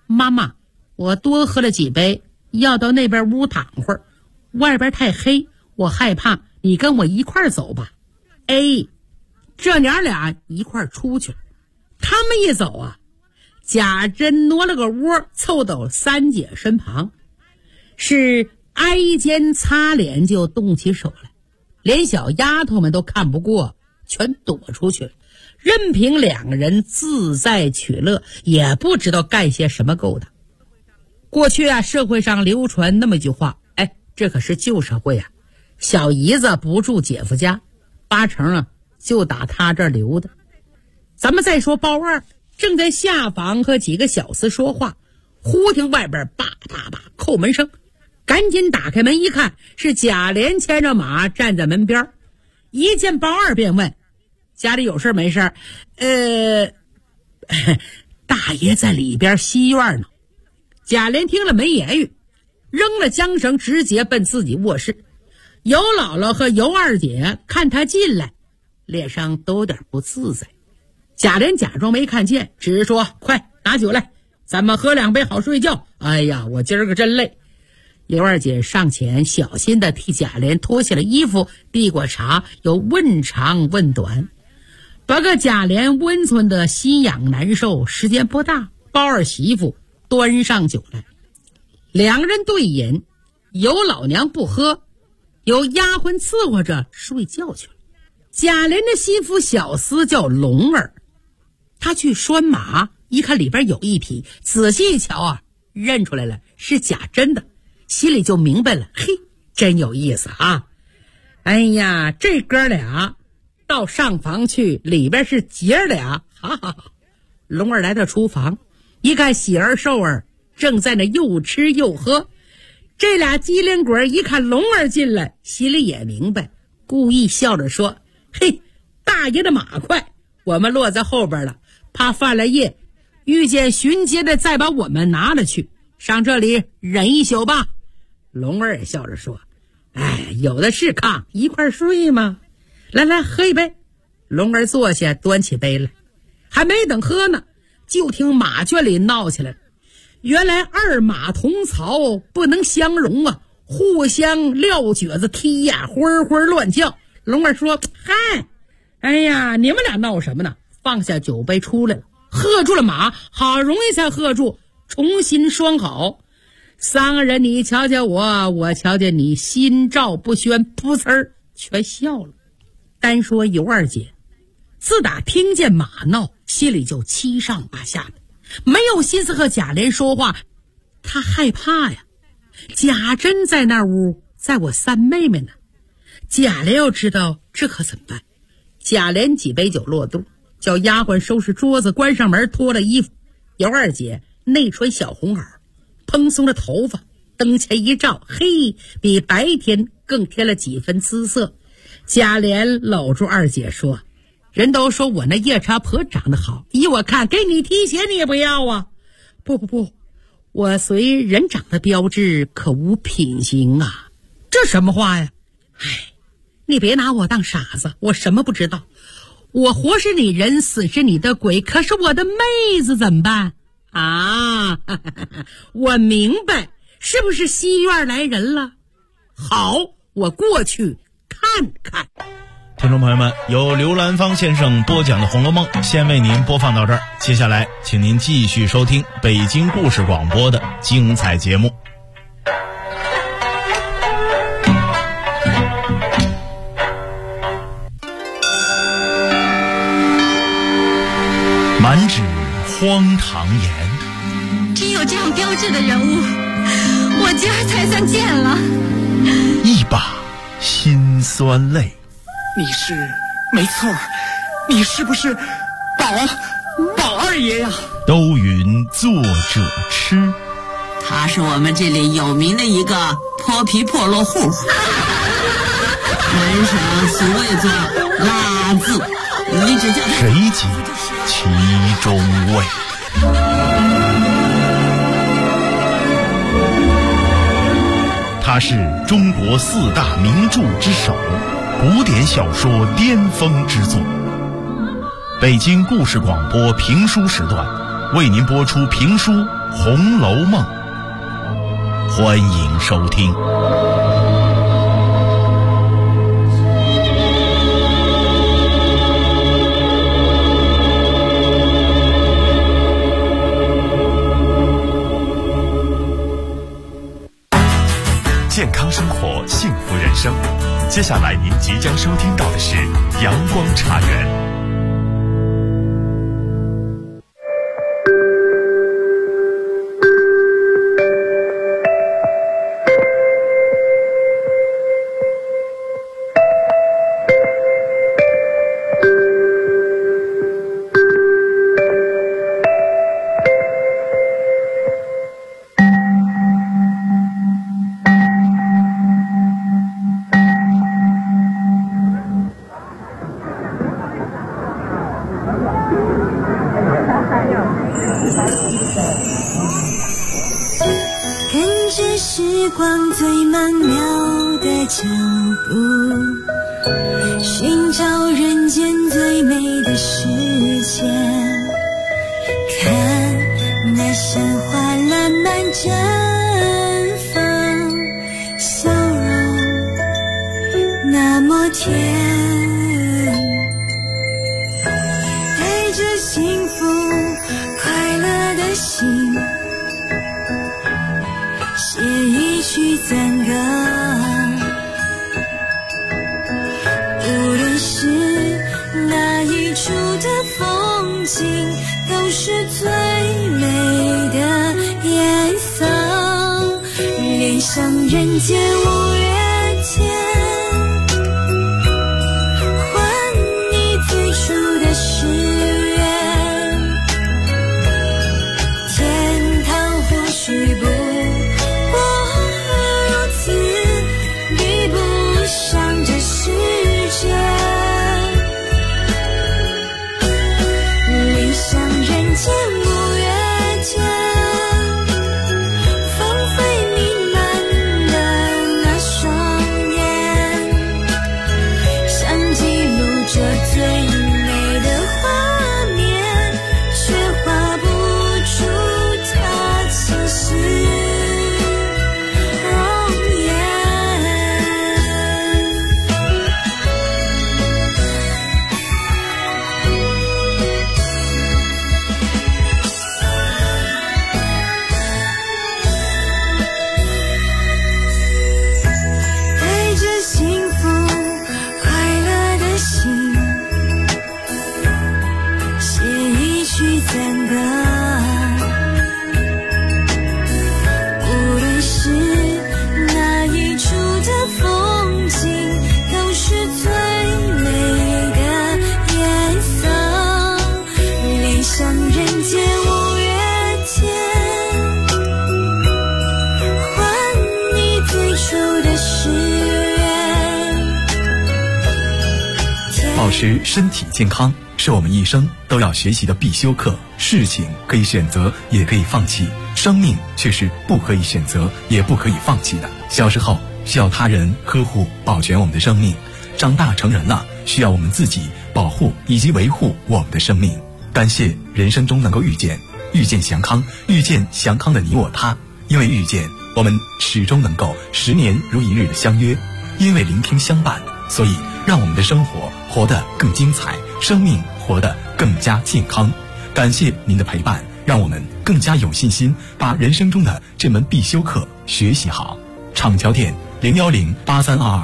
妈妈，我多喝了几杯，要到那边屋躺会儿，外边太黑，我害怕，你跟我一块儿走吧。哎，这娘俩一块儿出去了。他们一走啊，贾珍挪了个窝，凑到三姐身旁，是挨肩擦脸就动起手来，连小丫头们都看不过，全躲出去了，任凭两个人自在取乐，也不知道干些什么勾当。过去啊，社会上流传那么一句话，哎，这可是旧社会啊，小姨子不住姐夫家，八成啊就打他这儿留的。咱们再说包二正在下房和几个小厮说话，忽听外边叭叭叭叩门声，赶紧打开门一看，是贾琏牵着马站在门边，一见包二便问：家里有事没事？大爷在里边西院呢。贾琏听了没言语，扔了缰绳，直接奔自己卧室。尤姥姥和尤二姐看他进来，脸上都有点不自在。贾琏假装没看见，只是说：快拿酒来，咱们喝2杯好睡觉。哎呀，我今儿个真累。尤二姐上前小心地替贾琏脱下了衣服，递过茶，又问长问短，把个贾琏温存的心痒难受。时间不大，包二媳妇端上酒来，两人对饮，尤老娘不喝，由丫鬟伺候着睡觉去了。贾琏的心腹小厮叫龙儿，他去拴马，一看里边有一匹，仔细一瞧啊，认出来了，是贾珍的，心里就明白了，嘿，真有意思啊！哎呀，这哥俩到上房去，里边是姐儿俩，哈哈哈！龙儿来到厨房，一看喜儿寿儿正在那又吃又喝，这俩机灵鬼一看龙儿进来，心里也明白，故意笑着说：嘿，大爷的马快，我们落在后边了，怕犯了夜，遇见巡街的再把我们拿了去，上这里忍一宿吧。龙儿也笑着说：哎，有的是炕，一块睡吗？来来，喝一杯。龙儿坐下，端起杯来，还没等喝呢，就听马圈里闹起来了。原来二马同槽不能相容啊，互相撂蹶子踢呀，昏昏乱叫。龙儿说：嗨，哎呀，你们俩闹什么呢？放下酒杯出来了，喝住了马，好容易才喝住，重新双好。三个人你瞧瞧我，我瞧瞧你，心照不宣，噗呲儿全笑了。单说尤二姐，自打听见马闹，心里就七上八下的，没有心思和贾琏说话，他害怕呀。贾珍在那屋，在我三妹妹呢，贾琏要知道这可怎么办？贾琏几杯酒落肚，叫丫鬟收拾桌子，关上门，脱了衣服。尤二姐内穿小红袄，蓬松的头发，灯前一照，嘿，比白天更添了几分姿色。贾琏搂住二姐说：人都说我那夜叉婆长得好，依我看给你提鞋你也不要啊。不，我随人长的标致，可无品行啊。这什么话呀？哎，你别拿我当傻子，我什么不知道。我活是你人，死是你的鬼，可是我的妹子怎么办啊？我明白，是不是西院来人了？好，我过去看看。 听众朋友们，由刘兰芳先生播讲的《红楼梦》先为您播放到这儿，接下来请您继续收听北京故事广播的精彩节目。满纸荒唐言， 真有这样标致的人物，我今儿才算见了。 一把辛酸泪。 你是没错，你是不是宝二爷呀？ 都云作者痴， 他是我们这里有名的一个泼皮破落户，门上所谓作拉字，你只叫他谁及其中味。他是中国4大名著之首，古典小说巅峰之作。北京故事广播评书时段为您播出评书《 红楼梦》，欢迎收听。 健康生活，幸福人生。接下来您即将收听到的是阳光茶园。 跟着时光最曼妙的脚步，寻找人间最美的世界，看那山花烂漫绽放，笑容那么甜，带着幸福快乐的心，写一曲赞歌，无论是哪一处的风景，都是最美的颜色，恋上人间五月天，还你最初的誓愿，天堂或许不保持身体健康是我们一生都要学习的必修课。事情可以选择，也可以放弃，生命却是不可以选择，也不可以放弃的。小时候需要他人呵护保全我们的生命，长大成人了需要我们自己保护以及维护我们的生命。感谢人生中能够遇见祥康，遇见祥康的你我他。因为遇见，我们始终能够10年如一日的相约；因为聆听相伴，所以让我们的生活活得更精彩，生命活得更加健康。感谢您的陪伴，让我们更加有信心把人生中的这门必修课学习好。厂桥店0108322